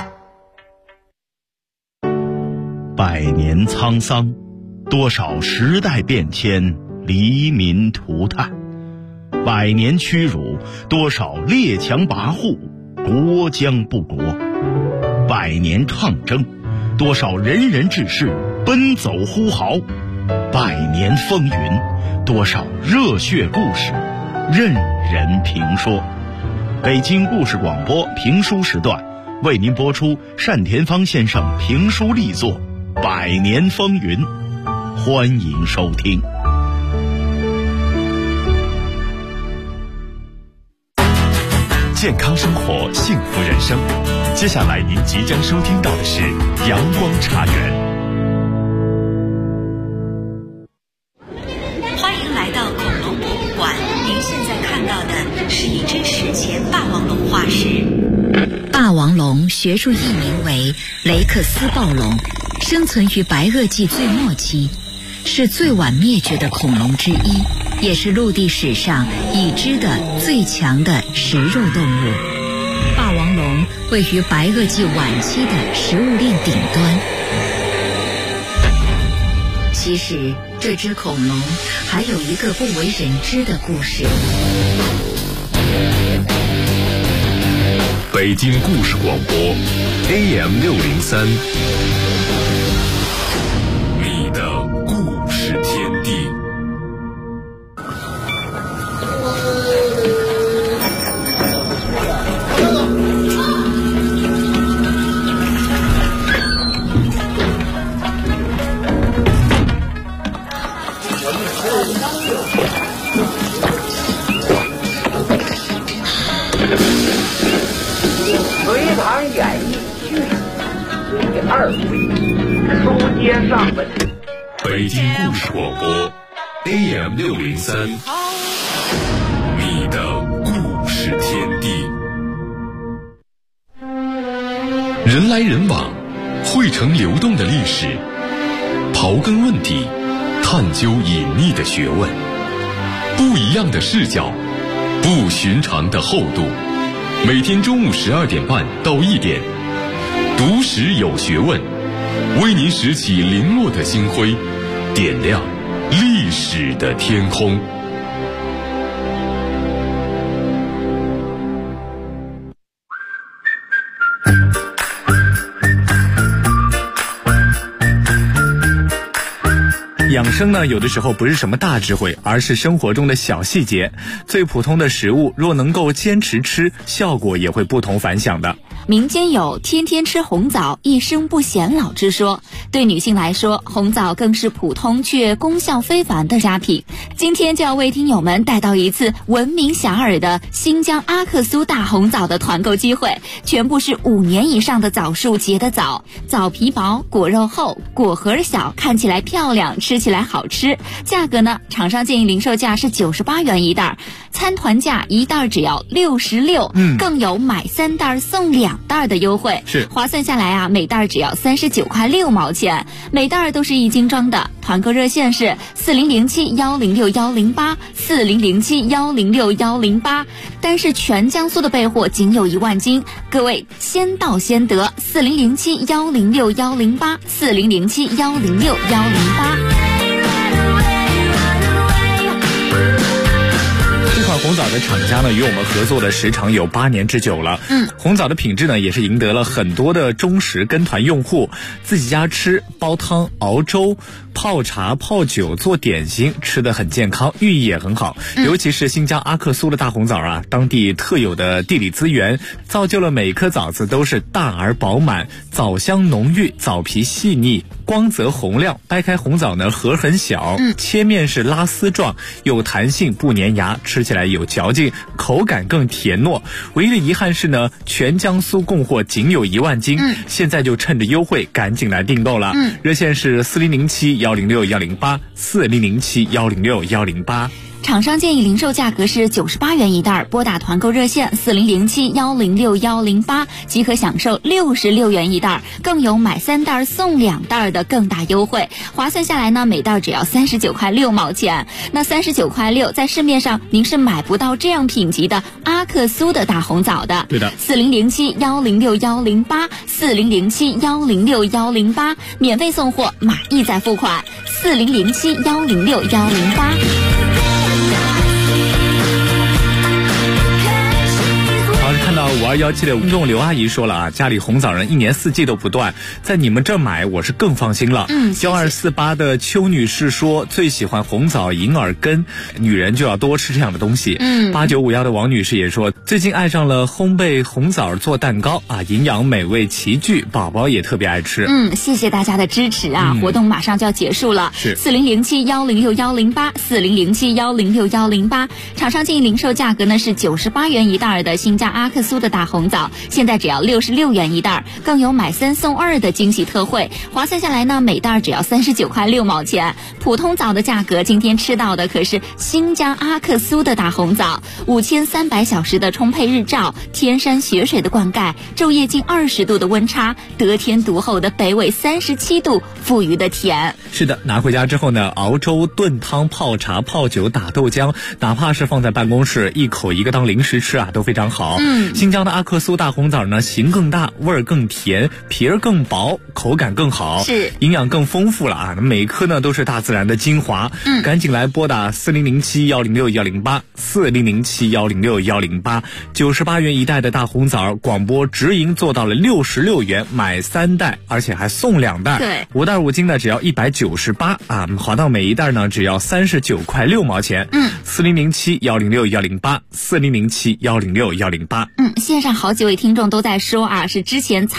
百年沧桑，多少时代变迁，黎民涂炭；百年屈辱，多少列强跋扈，国将不国；百年抗争，多少仁人志士奔走呼号；百年风云，多少热血故事任人评说。北京故事广播评书时段为您播出单田芳先生评书力作《百年风云》，欢迎收听。
健康生活，幸福人生。接下来您即将收听到的是阳光茶园。
欢迎来到恐龙博物馆，您现在看到的是一只史前霸王龙化石。霸王龙学术译名为雷克斯暴龙，生存于白垩纪最末期，是最晚灭绝的恐龙之一，也是陆地史上已知的最强的食肉动物。霸王龙位于白垩纪晚期的食物链顶端。其实这只恐龙还有一个不为人知的故事。
北京故事广播 AM603，你的故事天地。
隋唐演义续第2回，书接上文。
北京故事广播 AM603，你的故事天地。人来人往，汇成流动的历史。 刨根问底，探究隐秘的学问，不一样的视角，不寻常的厚度。每天中午12点半到1点，读史有学问，为您拾起零落的星辉，点亮历史的天空。
养生呢，有的时候不是什么大智慧，而是生活中的小细节。最普通的食物，若能够坚持吃，效果也会不同凡响的。
民间有天天吃红枣一生不显老之说，对女性来说，红枣更是普通却功效非凡的佳品。今天就要为听友们带到一次闻名遐迩的新疆阿克苏大红枣的团购机会，全部是5年以上的枣树结的枣，枣皮薄，果肉厚，果核小，看起来漂亮，吃起来好吃。价格呢，厂商建议零售价是98元一袋，参团价一袋只要66，更有买3袋送2袋的优惠，
是
划算下来啊，每袋只要39块6毛钱，每袋都是1斤装的。团购热线是4007106108，4007106108，单是全江苏的备货仅有1万斤，各位先到先得，4007106108，4007106108。
红枣的厂家呢，与我们合作的时长有8年之久了。红枣的品质呢，也是赢得了很多的忠实跟团用户。自己家吃、煲汤、熬粥、泡茶、泡酒、做点心，吃得很健康，寓意也很好。尤其是新疆阿克苏的大红枣啊，当地特有的地理资源，造就了每颗枣子都是大而饱满，枣香浓郁，枣皮细腻，光泽红亮。掰开红枣呢，核很小，切面是拉丝状，有弹性，不粘牙，吃起来有嚼劲，口感更甜糯。唯一的遗憾是呢，全江苏供货仅有1万斤，现在就趁着优惠赶紧来订购了。热线是4007106108，4007106108。
厂商建议零售价格是98元一袋，拨打团购热线4007106108即可享受66元一袋，更有买3袋送2袋的更大优惠。划算下来呢，每袋只要39块6毛钱。那39块6，在市面上您是买不到这样品级的阿克苏的大红枣的。
对的
，4007106108，4007106108，免费送货，码一再付款，4007106108。
看到5217的听众刘阿姨说了啊，家里红枣仁1年4季都不断，在你们这儿买我是更放心了。9248的邱女士说最喜欢红枣银耳根，女人就要多吃这样的东西。8951的王女士也说最近爱上了烘焙红枣做蛋糕啊，营养美味齐聚，宝宝也特别爱吃。
谢谢大家的支持啊！活动马上就要结束了，
是
4007106108，4007106108。厂商建议零售价格呢是98元一袋的新疆阿克苏的大红枣，现在只要66元一袋，更有买3送2的惊喜特惠。划算下来呢，每袋只要39块6毛钱。普通枣的价格，今天吃到的可是新疆阿克苏的大红枣，5300小时的充沛日照，天山雪水的灌溉，昼夜近20度的温差，得天独厚的北纬37度富余的甜。
是的，拿回家之后呢，熬粥、炖汤、泡茶、泡酒、打豆浆，哪怕是放在办公室，一口一个当零食吃啊，都非常好。新疆的阿克苏大红枣呢，形更大，味儿更甜，皮儿更薄，口感更好，
是
营养更丰富了啊！每颗呢都是大自然的精华。赶紧来拨打4007106108，4007106108，98元一袋的大红枣，广播直营做到了66元，买3袋，而且还送2袋。
对
，5袋5斤呢只要198啊，划到每一袋呢只要39块6毛钱。4007106108，4007106108。
线上好几位听众都在说啊，是之前